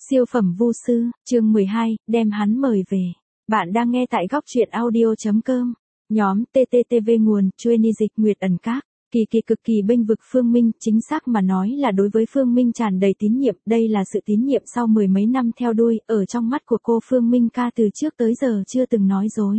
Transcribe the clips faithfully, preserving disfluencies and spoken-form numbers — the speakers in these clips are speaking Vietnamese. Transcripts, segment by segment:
Siêu phẩm vu sư, chương mười hai, đem hắn mời về. Bạn đang nghe tại góc truyện audio.com. Nhóm tê tê tê vê nguồn, chuyên dịch Nguyệt ẩn các. Kỳ kỳ cực kỳ bênh vực Phương Minh, chính xác mà nói là đối với Phương Minh tràn đầy tín nhiệm, đây là sự tín nhiệm sau mười mấy năm theo đuôi, ở trong mắt của cô Phương Minh ca từ trước tới giờ chưa từng nói dối.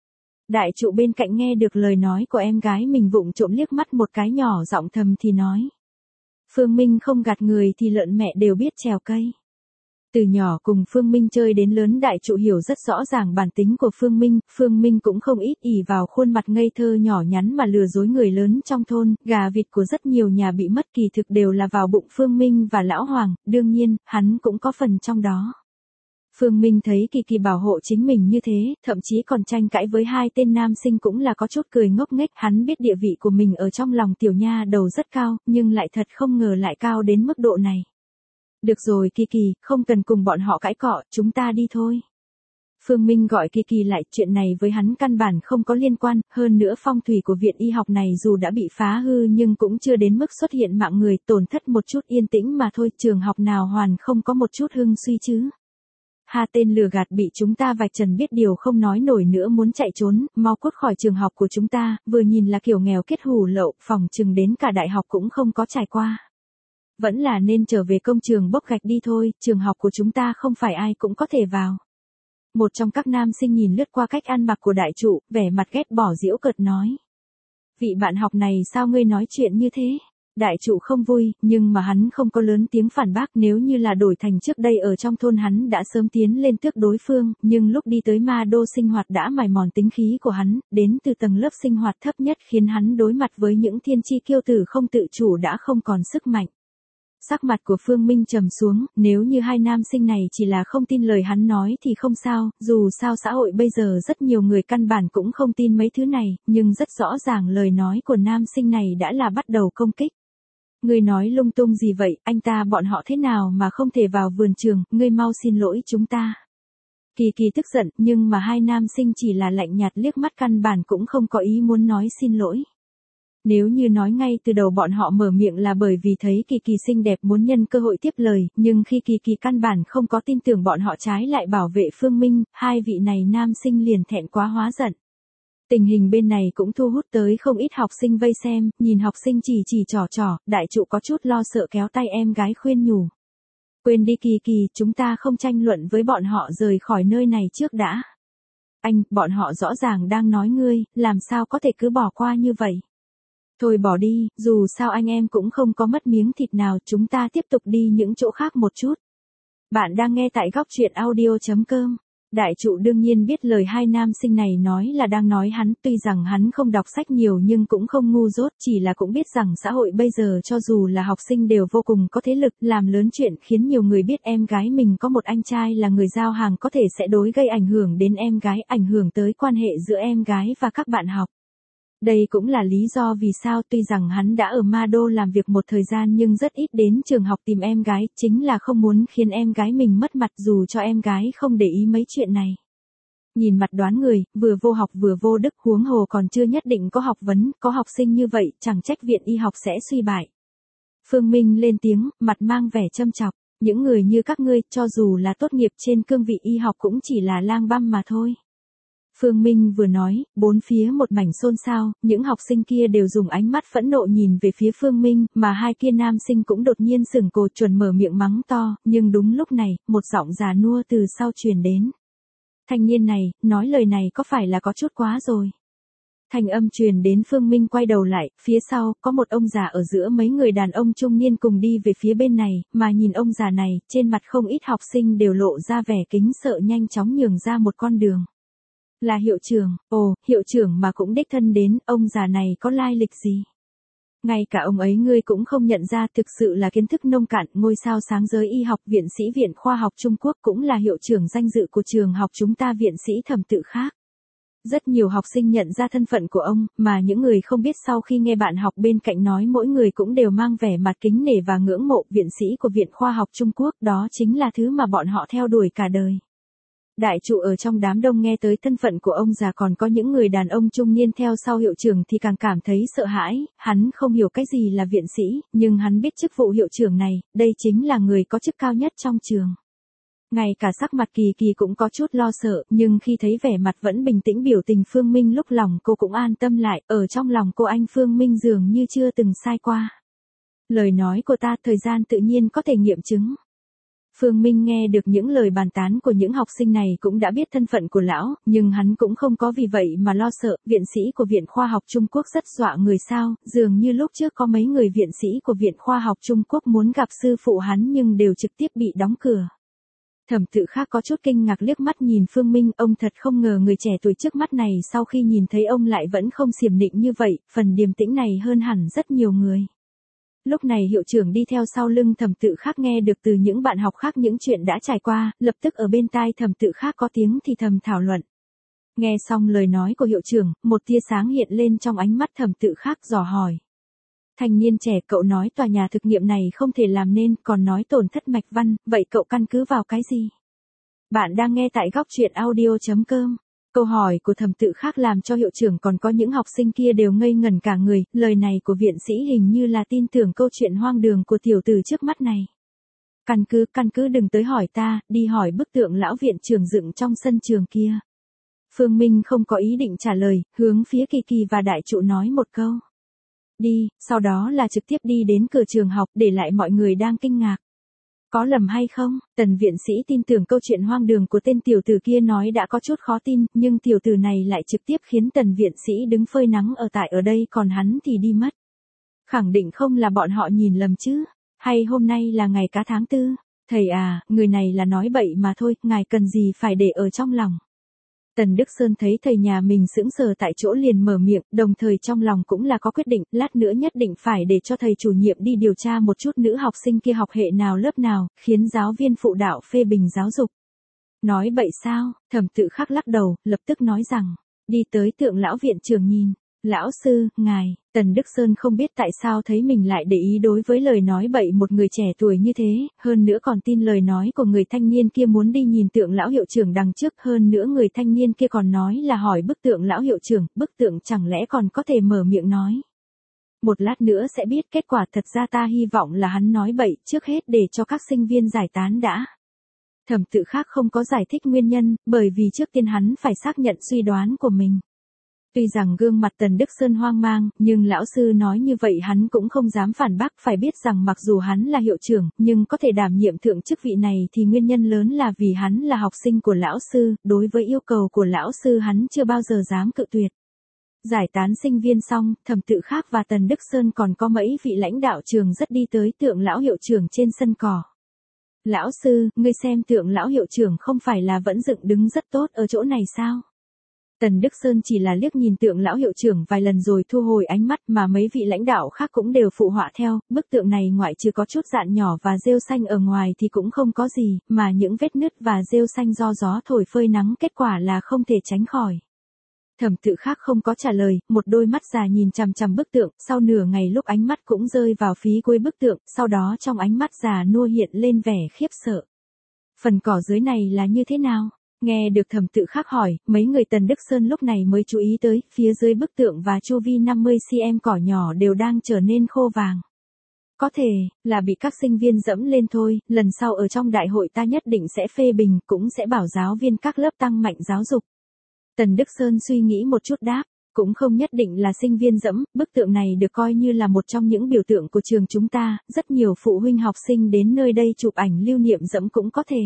Đại trụ bên cạnh nghe được lời nói của em gái mình vụng trộm liếc mắt một cái nhỏ giọng thầm thì nói. Phương Minh không gạt người thì lợn mẹ đều biết trèo cây. Từ nhỏ cùng Phương Minh chơi đến lớn đại trụ hiểu rất rõ ràng bản tính của Phương Minh, Phương Minh cũng không ít ỷ vào khuôn mặt ngây thơ nhỏ nhắn mà lừa dối người lớn trong thôn, gà vịt của rất nhiều nhà bị mất kỳ thực đều là vào bụng Phương Minh và Lão Hoàng, đương nhiên, hắn cũng có phần trong đó. Phương Minh thấy Kỳ Kỳ bảo hộ chính mình như thế, thậm chí còn tranh cãi với hai tên nam sinh cũng là có chút cười ngốc nghếch, hắn biết địa vị của mình ở trong lòng tiểu nha đầu rất cao, nhưng lại thật không ngờ lại cao đến mức độ này. Được rồi Kỳ Kỳ, không cần cùng bọn họ cãi cọ, chúng ta đi thôi. Phương Minh gọi Kỳ Kỳ lại, chuyện này với hắn căn bản không có liên quan, hơn nữa phong thủy của viện y học này dù đã bị phá hư nhưng cũng chưa đến mức xuất hiện mạng người, tổn thất một chút yên tĩnh mà thôi, trường học nào hoàn không có một chút hưng suy chứ. Hà tên lừa gạt bị chúng ta vạch trần biết điều không nói nổi nữa muốn chạy trốn, mau cút khỏi trường học của chúng ta, vừa nhìn là kiểu nghèo kết hủ lậu, phòng chừng đến cả đại học cũng không có trải qua. Vẫn là nên trở về công trường bốc gạch đi thôi, trường học của chúng ta không phải ai cũng có thể vào. Một trong các nam sinh nhìn lướt qua cách ăn mặc của đại trụ, vẻ mặt ghét bỏ giễu cợt nói. Vị bạn học này sao ngươi nói chuyện như thế? Đại trụ không vui, nhưng mà hắn không có lớn tiếng phản bác, nếu như là đổi thành trước đây ở trong thôn hắn đã sớm tiến lên tước đối phương, nhưng lúc đi tới ma đô sinh hoạt đã mài mòn tính khí của hắn, đến từ tầng lớp sinh hoạt thấp nhất khiến hắn đối mặt với những thiên chi kiêu tử không tự chủ đã không còn sức mạnh. Sắc mặt của Phương Minh trầm xuống, nếu như hai nam sinh này chỉ là không tin lời hắn nói thì không sao, dù sao xã hội bây giờ rất nhiều người căn bản cũng không tin mấy thứ này, nhưng rất rõ ràng lời nói của nam sinh này đã là bắt đầu công kích. Ngươi nói lung tung gì vậy, anh ta bọn họ thế nào mà không thể vào vườn trường, ngươi mau xin lỗi chúng ta. Kỳ Kỳ tức giận, nhưng mà hai nam sinh chỉ là lạnh nhạt liếc mắt căn bản cũng không có ý muốn nói xin lỗi. Nếu như nói ngay từ đầu bọn họ mở miệng là bởi vì thấy Kỳ Kỳ xinh đẹp muốn nhân cơ hội tiếp lời, nhưng khi Kỳ Kỳ căn bản không có tin tưởng bọn họ trái lại bảo vệ Phương Minh, hai vị này nam sinh liền thẹn quá hóa giận. Tình hình bên này cũng thu hút tới không ít học sinh vây xem, nhìn học sinh chỉ chỉ trò trò, đại trụ có chút lo sợ kéo tay em gái khuyên nhủ. Quên đi Kỳ Kỳ, chúng ta không tranh luận với bọn họ, rời khỏi nơi này trước đã. Anh, bọn họ rõ ràng đang nói ngươi, làm sao có thể cứ bỏ qua như vậy. Thôi bỏ đi, dù sao anh em cũng không có mất miếng thịt nào, chúng ta tiếp tục đi những chỗ khác một chút. Bạn đang nghe tại góc truyện audio.com. Đại trụ đương nhiên biết lời hai nam sinh này nói là đang nói hắn, tuy rằng hắn không đọc sách nhiều nhưng cũng không ngu dốt, chỉ là cũng biết rằng xã hội bây giờ cho dù là học sinh đều vô cùng có thế lực, làm lớn chuyện khiến nhiều người biết em gái mình có một anh trai là người giao hàng có thể sẽ đối gây ảnh hưởng đến em gái, ảnh hưởng tới quan hệ giữa em gái và các bạn học. Đây cũng là lý do vì sao tuy rằng hắn đã ở Ma Đô làm việc một thời gian nhưng rất ít đến trường học tìm em gái, chính là không muốn khiến em gái mình mất mặt dù cho em gái không để ý mấy chuyện này. Nhìn mặt đoán người, vừa vô học vừa vô đức, huống hồ còn chưa nhất định có học vấn, có học sinh như vậy, chẳng trách viện y học sẽ suy bại. Phương Minh lên tiếng, mặt mang vẻ châm chọc, những người như các ngươi, cho dù là tốt nghiệp trên cương vị y học cũng chỉ là lang băm mà thôi. Phương Minh vừa nói, bốn phía một mảnh xôn xao, những học sinh kia đều dùng ánh mắt phẫn nộ nhìn về phía Phương Minh, mà hai kia nam sinh cũng đột nhiên sửng cồ chuẩn mở miệng mắng to, nhưng đúng lúc này, một giọng già nua từ sau truyền đến. Thanh niên này, nói lời này có phải là có chút quá rồi. Thanh âm truyền đến Phương Minh quay đầu lại, phía sau, có một ông già ở giữa mấy người đàn ông trung niên cùng đi về phía bên này, mà nhìn ông già này, trên mặt không ít học sinh đều lộ ra vẻ kính sợ nhanh chóng nhường ra một con đường. Là hiệu trưởng, ồ, hiệu trưởng mà cũng đích thân đến, ông già này có lai lịch gì? Ngay cả ông ấy ngươi cũng không nhận ra, thực sự là kiến thức nông cạn, ngôi sao sáng giới y học, viện sĩ Viện Khoa học Trung Quốc cũng là hiệu trưởng danh dự của trường học chúng ta, viện sĩ Thẩm Tự khác. Rất nhiều học sinh nhận ra thân phận của ông, mà những người không biết sau khi nghe bạn học bên cạnh nói mỗi người cũng đều mang vẻ mặt kính nể và ngưỡng mộ, viện sĩ của Viện Khoa học Trung Quốc, đó chính là thứ mà bọn họ theo đuổi cả đời. Đại trụ ở trong đám đông nghe tới thân phận của ông già còn có những người đàn ông trung niên theo sau hiệu trưởng thì càng cảm thấy sợ hãi, hắn không hiểu cái gì là viện sĩ, nhưng hắn biết chức vụ hiệu trưởng này, đây chính là người có chức cao nhất trong trường. Ngay cả sắc mặt Kỳ Kỳ cũng có chút lo sợ, nhưng khi thấy vẻ mặt vẫn bình tĩnh biểu tình Phương Minh lúc lòng cô cũng an tâm lại, ở trong lòng cô anh Phương Minh dường như chưa từng sai qua. Lời nói của ta thời gian tự nhiên có thể nghiệm chứng. Phương Minh nghe được những lời bàn tán của những học sinh này cũng đã biết thân phận của lão, nhưng hắn cũng không có vì vậy mà lo sợ. Viện sĩ của Viện Khoa học Trung Quốc rất dọa người sao, dường như lúc trước có mấy người viện sĩ của Viện Khoa học Trung Quốc muốn gặp sư phụ hắn nhưng đều trực tiếp bị đóng cửa. Thẩm Tự Khắc có chút kinh ngạc liếc mắt nhìn Phương Minh, ông thật không ngờ người trẻ tuổi trước mắt này sau khi nhìn thấy ông lại vẫn không xiểm nịnh như vậy, phần điềm tĩnh này hơn hẳn rất nhiều người. Lúc này hiệu trưởng đi theo sau lưng Thẩm Tự Khắc nghe được từ những bạn học khác những chuyện đã trải qua, lập tức ở bên tai Thẩm Tự Khắc có tiếng thì thầm thảo luận. Nghe xong lời nói của hiệu trưởng, một tia sáng hiện lên trong ánh mắt Thẩm Tự Khắc dò hỏi. Thanh niên trẻ, cậu nói tòa nhà thực nghiệm này không thể làm nên, còn nói tổn thất mạch văn, vậy cậu căn cứ vào cái gì? Bạn đang nghe tại góc truyện audio chấm com. Câu hỏi của Thẩm Tự Khắc làm cho hiệu trưởng còn có những học sinh kia đều ngây ngẩn cả người, lời này của viện sĩ hình như là tin tưởng câu chuyện hoang đường của tiểu tử trước mắt này. Căn cứ, căn cứ đừng tới hỏi ta, đi hỏi bức tượng lão viện trưởng dựng trong sân trường kia. Phương Minh không có ý định trả lời, hướng phía Kỳ Kỳ và đại trụ nói một câu. Đi, sau đó là trực tiếp đi đến cửa trường học, để lại mọi người đang kinh ngạc. Có lầm hay không, Tần viện sĩ tin tưởng câu chuyện hoang đường của tên tiểu tử kia nói đã có chút khó tin, nhưng tiểu tử này lại trực tiếp khiến Tần viện sĩ đứng phơi nắng ở tại ở đây còn hắn thì đi mất. Khẳng định không là bọn họ nhìn lầm chứ, hay hôm nay là ngày cá tháng tư, thầy à, người này là nói bậy mà thôi, ngài cần gì phải để ở trong lòng. Tần Đức Sơn thấy thầy nhà mình sững sờ tại chỗ liền mở miệng, đồng thời trong lòng cũng là có quyết định, lát nữa nhất định phải để cho thầy chủ nhiệm đi điều tra một chút nữ học sinh kia học hệ nào lớp nào, khiến giáo viên phụ đạo phê bình giáo dục. Nói bậy sao, Thẩm Tự Khắc lắc đầu, lập tức nói rằng, đi tới tượng lão viện trưởng nhìn. Lão sư, ngài, Tần Đức Sơn không biết tại sao thấy mình lại để ý đối với lời nói bậy một người trẻ tuổi như thế, hơn nữa còn tin lời nói của người thanh niên kia muốn đi nhìn tượng lão hiệu trưởng đằng trước, hơn nữa người thanh niên kia còn nói là hỏi bức tượng lão hiệu trưởng, bức tượng chẳng lẽ còn có thể mở miệng nói. Một lát nữa sẽ biết kết quả, thật ra ta hy vọng là hắn nói bậy, trước hết để cho các sinh viên giải tán đã. Thẩm Tự Khắc không có giải thích nguyên nhân, bởi vì trước tiên hắn phải xác nhận suy đoán của mình. Tuy rằng gương mặt Tần Đức Sơn hoang mang, nhưng lão sư nói như vậy hắn cũng không dám phản bác, phải biết rằng mặc dù hắn là hiệu trưởng, nhưng có thể đảm nhiệm thượng chức vị này thì nguyên nhân lớn là vì hắn là học sinh của lão sư, đối với yêu cầu của lão sư hắn chưa bao giờ dám cự tuyệt. Giải tán sinh viên xong, Thẩm Tự Khắc và Tần Đức Sơn còn có mấy vị lãnh đạo trường rất đi tới tượng lão hiệu trưởng trên sân cỏ. Lão sư, ngươi xem tượng lão hiệu trưởng không phải là vẫn dựng đứng rất tốt ở chỗ này sao? Tần Đức Sơn chỉ là liếc nhìn tượng lão hiệu trưởng vài lần rồi thu hồi ánh mắt, mà mấy vị lãnh đạo khác cũng đều phụ họa theo, bức tượng này ngoại trừ có chút dạn nhỏ và rêu xanh ở ngoài thì cũng không có gì, mà những vết nứt và rêu xanh do gió thổi phơi nắng kết quả là không thể tránh khỏi. Thẩm Tự Khắc không có trả lời, một đôi mắt già nhìn chằm chằm bức tượng, sau nửa ngày lúc ánh mắt cũng rơi vào phía cuối bức tượng, sau đó trong ánh mắt già nua hiện lên vẻ khiếp sợ. Phần cỏ dưới này là như thế nào? Nghe được Thẩm Tự Khắc hỏi, mấy người Tần Đức Sơn lúc này mới chú ý tới, phía dưới bức tượng và chu vi năm mươi xăng-ti-mét cỏ nhỏ đều đang trở nên khô vàng. Có thể, là bị các sinh viên dẫm lên thôi, lần sau ở trong đại hội ta nhất định sẽ phê bình, cũng sẽ bảo giáo viên các lớp tăng mạnh giáo dục. Tần Đức Sơn suy nghĩ một chút đáp, cũng không nhất định là sinh viên dẫm, bức tượng này được coi như là một trong những biểu tượng của trường chúng ta, rất nhiều phụ huynh học sinh đến nơi đây chụp ảnh lưu niệm dẫm cũng có thể.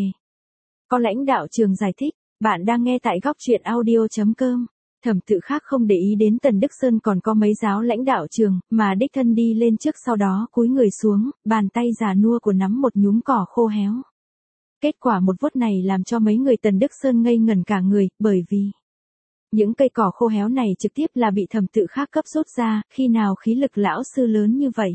Có lãnh đạo trường giải thích, bạn đang nghe tại góc truyện audio chấm com. Thẩm Tự Khắc không để ý đến Tần Đức Sơn còn có mấy giáo lãnh đạo trường, mà đích thân đi lên trước, sau đó cúi người xuống, bàn tay già nua của nắm một nhúm cỏ khô héo. Kết quả một vuốt này làm cho mấy người Tần Đức Sơn ngây ngẩn cả người, bởi vì những cây cỏ khô héo này trực tiếp là bị Thẩm Tự Khắc cấp rút ra, khi nào khí lực lão sư lớn như vậy.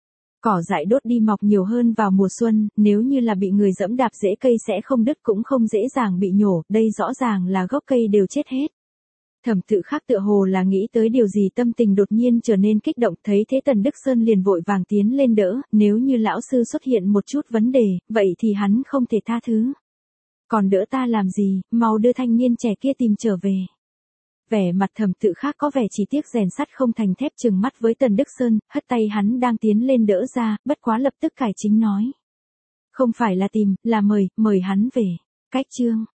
Cỏ dại đốt đi mọc nhiều hơn vào mùa xuân, nếu như là bị người dẫm đạp rễ cây sẽ không đứt cũng không dễ dàng bị nhổ, đây rõ ràng là gốc cây đều chết hết. Thẩm Tự Khắc tựa hồ là nghĩ tới điều gì, tâm tình đột nhiên trở nên kích động, thấy thế Tần Đức Sơn liền vội vàng tiến lên đỡ, nếu như lão sư xuất hiện một chút vấn đề, vậy thì hắn không thể tha thứ. Còn đỡ ta làm gì, mau đưa thanh niên trẻ kia tìm trở về. Vẻ mặt Thẩm Tự Khắc có vẻ chỉ tiếc rèn sắt không thành thép, trừng mắt với Tần Đức Sơn, hất tay hắn đang tiến lên đỡ ra, bất quá lập tức cải chính nói. Không phải là tìm, là mời, mời hắn về. Cách chương